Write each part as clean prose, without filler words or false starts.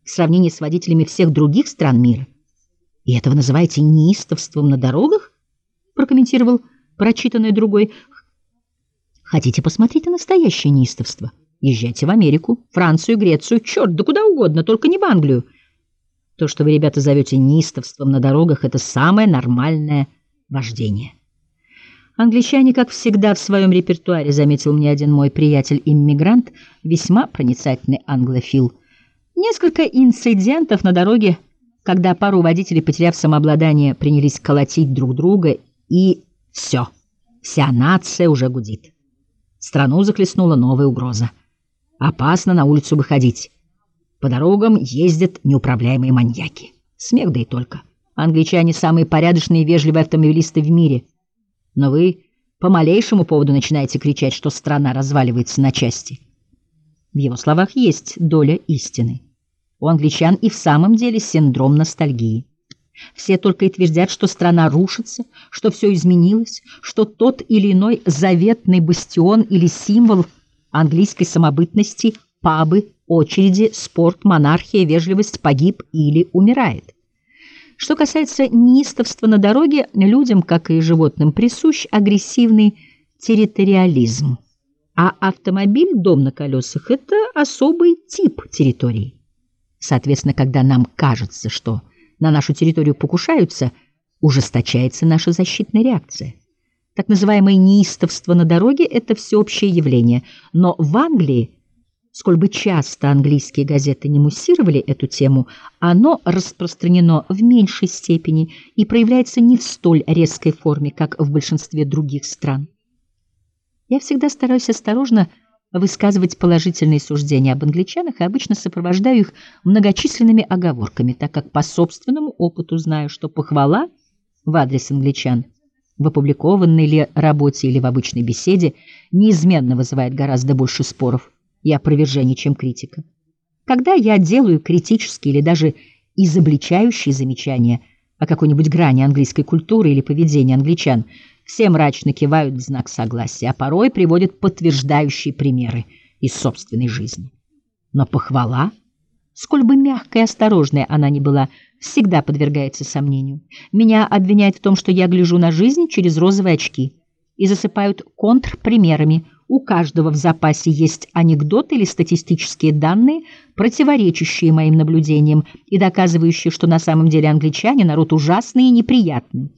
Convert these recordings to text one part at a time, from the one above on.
в сравнении с водителями всех других стран мира. И этого называете неистовством на дорогах? Прокомментировал прочитанное другой. Хотите посмотреть на настоящее неистовство? Езжайте в Америку, Францию, Грецию, черт, да куда угодно, только не в Англию. То, что вы, ребята, зовете неистовством на дорогах, это самое нормальное вождение. Англичане, как всегда, в своем репертуаре, заметил мне один мой приятель-иммигрант, весьма проницательный англофил. Несколько инцидентов на дороге, когда пару водителей, потеряв самообладание, принялись колотить друг друга, и все, вся нация уже гудит. Страну захлестнула новая угроза. Опасно на улицу выходить. По дорогам ездят неуправляемые маньяки. Смех да и только. Англичане самые порядочные и вежливые автомобилисты в мире. Но вы по малейшему поводу начинаете кричать, что страна разваливается на части. В его словах есть доля истины. У англичан и в самом деле синдром ностальгии. Все только и твердят, что страна рушится, что все изменилось, что тот или иной заветный бастион или символ английской самобытности, пабы, очереди, спорт, монархия, вежливость погиб или умирает. Что касается неистовства на дороге, людям, как и животным, присущ агрессивный территориализм. А автомобиль, дом на колесах – это особый тип территории. Соответственно, когда нам кажется, что на нашу территорию покушаются, ужесточается наша защитная реакция. Так называемое неистовство на дороге – это всеобщее явление. Но в Англии, сколь бы часто английские газеты не муссировали эту тему, оно распространено в меньшей степени и проявляется не в столь резкой форме, как в большинстве других стран. Я всегда стараюсь осторожно высказывать положительные суждения об англичанах и обычно сопровождаю их многочисленными оговорками, так как по собственному опыту знаю, что похвала в адрес англичан в опубликованной ли работе или в обычной беседе неизменно вызывает гораздо больше споров и опровержений, чем критика. Когда я делаю критические или даже изобличающие замечания о какой-нибудь грани английской культуры или поведении англичан, все мрачно кивают в знак согласия, а порой приводят подтверждающие примеры из собственной жизни. Но похвала, сколь бы мягкой и осторожной она ни была, всегда подвергается сомнению. Меня обвиняют в том, что я гляжу на жизнь через розовые очки, и засыпают контрпримерами. У каждого в запасе есть анекдоты или статистические данные, противоречащие моим наблюдениям и доказывающие, что на самом деле англичане народ ужасный и неприятный.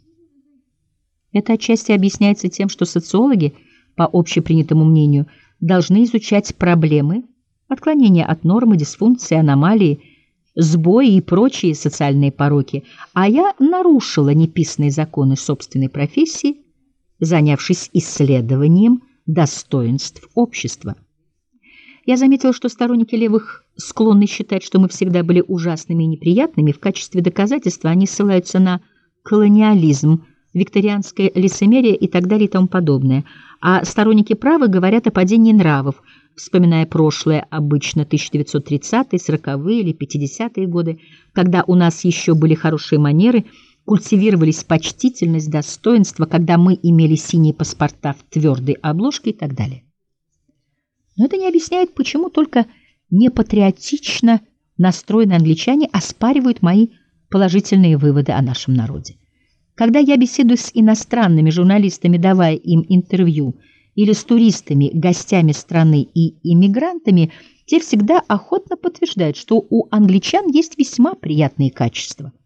Это отчасти объясняется тем, что социологи, по общепринятому мнению, должны изучать проблемы, отклонения от нормы, дисфункции, аномалии, сбои и прочие социальные пороки, а я нарушила неписанные законы собственной профессии, занявшись исследованием достоинств общества. Я заметила, что сторонники левых склонны считать, что мы всегда были ужасными и неприятными. В качестве доказательства они ссылаются на колониализм, викторианское лицемерие и так далее и тому подобное. А сторонники права говорят о падении нравов, вспоминая прошлое, обычно 1930-е, 40-е или 50-е годы, когда у нас еще были хорошие манеры, культивировались почтительность, достоинство, когда мы имели синие паспорта в твердой обложке и так далее. Но это не объясняет, почему только непатриотично настроенные англичане оспаривают мои положительные выводы о нашем народе. Когда я беседую с иностранными журналистами, давая им интервью, или с туристами, гостями страны и иммигрантами, те всегда охотно подтверждают, что у англичан есть весьма приятные качества.